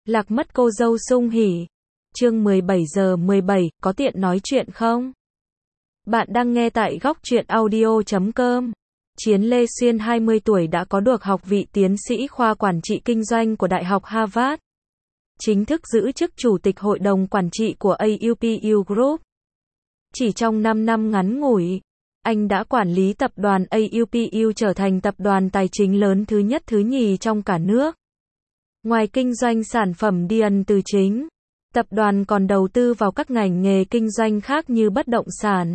Lạc mất cô dâu Sung Hỉ. Chương 17:17, có tiện nói chuyện không? Bạn đang nghe tại góc truyện audio.com. Chiến Lê Xuyên 20 tuổi đã có được học vị tiến sĩ khoa quản trị kinh doanh của Đại học Harvard. Chính thức giữ chức chủ tịch hội đồng quản trị của AUPU Group. Chỉ trong 5 năm ngắn ngủi, anh đã quản lý tập đoàn AUPU trở thành tập đoàn tài chính lớn thứ nhất thứ nhì trong cả nước. Ngoài kinh doanh sản phẩm điện tử chính, tập đoàn còn đầu tư vào các ngành nghề kinh doanh khác như bất động sản,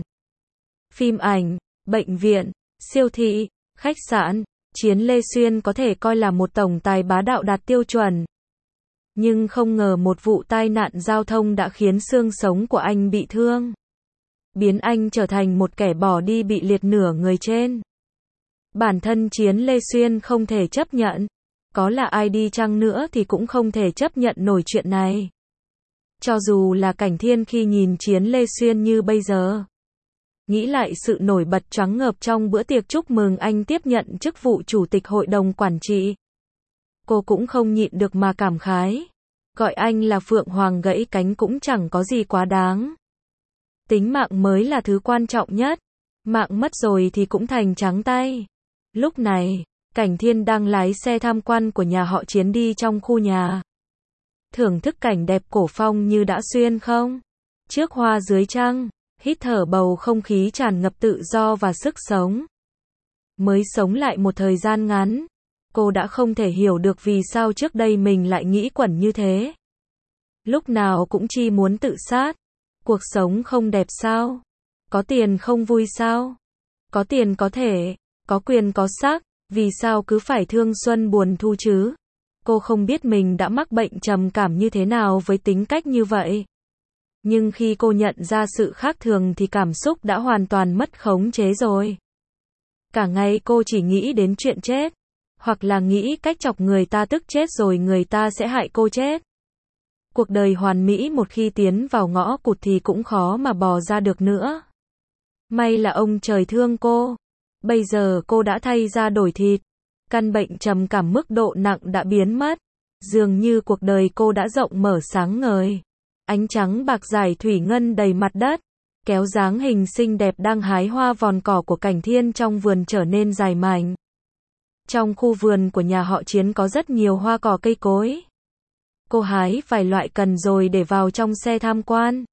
phim ảnh, bệnh viện, siêu thị, khách sạn. Chiến Lê Xuyên có thể coi là một tổng tài bá đạo đạt tiêu chuẩn. Nhưng không ngờ một vụ tai nạn giao thông đã khiến xương sống của anh bị thương, biến anh trở thành một kẻ bỏ đi bị liệt nửa người trên. Bản thân Chiến Lê Xuyên không thể chấp nhận, có là ai đi chăng nữa thì cũng không thể chấp nhận nổi chuyện này. Cho dù là Cảnh Thiên khi nhìn Chiến Lê Xuyên như bây giờ, nghĩ lại sự nổi bật choáng ngợp trong bữa tiệc chúc mừng anh tiếp nhận chức vụ chủ tịch hội đồng quản trị, cô cũng không nhịn được mà cảm khái. Gọi anh là Phượng Hoàng gãy cánh cũng chẳng có gì quá đáng. Tính mạng mới là thứ quan trọng nhất, mạng mất rồi thì cũng thành trắng tay. Lúc này, Cảnh Thiên đang lái xe tham quan của nhà họ Chiến đi trong khu nhà, thưởng thức cảnh đẹp cổ phong như đã xuyên không. Trước hoa dưới trăng, hít thở bầu không khí tràn ngập tự do và sức sống. Mới sống lại một thời gian ngắn, cô đã không thể hiểu được vì sao trước đây mình lại nghĩ quẩn như thế. Lúc nào cũng chỉ muốn tự sát. Cuộc sống không đẹp sao? Có tiền không vui sao? Có tiền có thể, có quyền có sắc, vì sao cứ phải thương xuân buồn thu chứ? Cô không biết mình đã mắc bệnh trầm cảm như thế nào với tính cách như vậy. Nhưng khi cô nhận ra sự khác thường thì cảm xúc đã hoàn toàn mất khống chế rồi. Cả ngày cô chỉ nghĩ đến chuyện chết, hoặc là nghĩ cách chọc người ta tức chết rồi người ta sẽ hại cô chết. Cuộc đời hoàn mỹ một khi tiến vào ngõ cụt thì cũng khó mà bò ra được nữa. May là ông trời thương cô. Bây giờ cô đã thay da đổi thịt. Căn bệnh trầm cảm mức độ nặng đã biến mất. Dường như cuộc đời cô đã rộng mở sáng ngời. Ánh trắng bạc dài thủy ngân đầy mặt đất, kéo dáng hình xinh đẹp đang hái hoa vòn cỏ của Cảnh Thiên trong vườn trở nên dài mảnh. Trong khu vườn của nhà họ Chiến có rất nhiều hoa cỏ cây cối. Cô hái vài loại cần rồi để vào trong xe tham quan.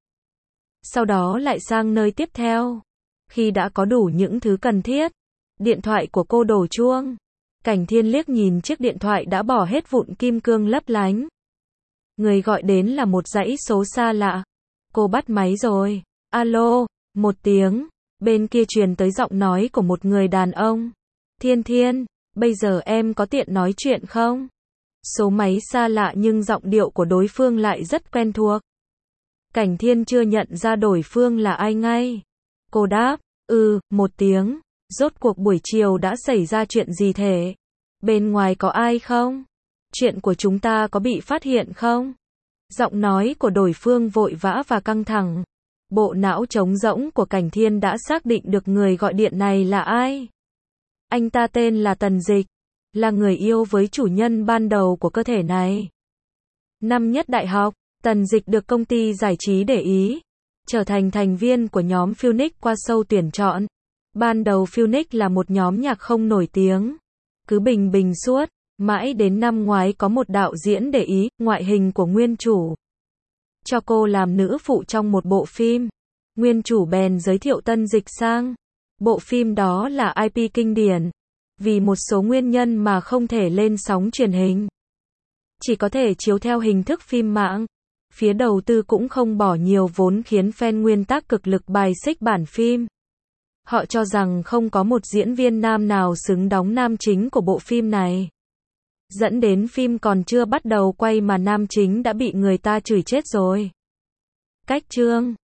Sau đó lại sang nơi tiếp theo. Khi đã có đủ những thứ cần thiết, điện thoại của cô đổ chuông. Cảnh Thiên liếc nhìn chiếc điện thoại đã bỏ hết vụn kim cương lấp lánh. Người gọi đến là một dãy số xa lạ. Cô bắt máy rồi. Alo, một tiếng. Bên kia truyền tới giọng nói của một người đàn ông. Thiên Thiên, bây giờ em có tiện nói chuyện không? Số máy xa lạ nhưng giọng điệu của đối phương lại rất quen thuộc. Cảnh Thiên chưa nhận ra đối phương là ai ngay. Cô đáp, một tiếng. Rốt cuộc buổi chiều đã xảy ra chuyện gì thế? Bên ngoài có ai không? Chuyện của chúng ta có bị phát hiện không? Giọng nói của đối phương vội vã và căng thẳng. Bộ não trống rỗng của Cảnh Thiên đã xác định được người gọi điện này là ai. Anh ta tên là Tần Dịch, là người yêu với chủ nhân ban đầu của cơ thể này. Năm nhất đại học, Tần Dịch được công ty giải trí để ý, trở thành thành viên của nhóm Phoenix qua show tuyển chọn. Ban đầu Phoenix là một nhóm nhạc không nổi tiếng, cứ bình bình suốt, mãi đến năm ngoái có một đạo diễn để ý ngoại hình của nguyên chủ, cho cô làm nữ phụ trong một bộ phim. Nguyên chủ bèn giới thiệu Tân Dịch sang. Bộ phim đó là IP kinh điển, vì một số nguyên nhân mà không thể lên sóng truyền hình, chỉ có thể chiếu theo hình thức phim mạng. Phía đầu tư cũng không bỏ nhiều vốn khiến fan nguyên tắc cực lực bài xích bản phim. Họ cho rằng không có một diễn viên nam nào xứng đóng nam chính của bộ phim này. Dẫn đến phim còn chưa bắt đầu quay mà nam chính đã bị người ta chửi chết rồi. Cách chương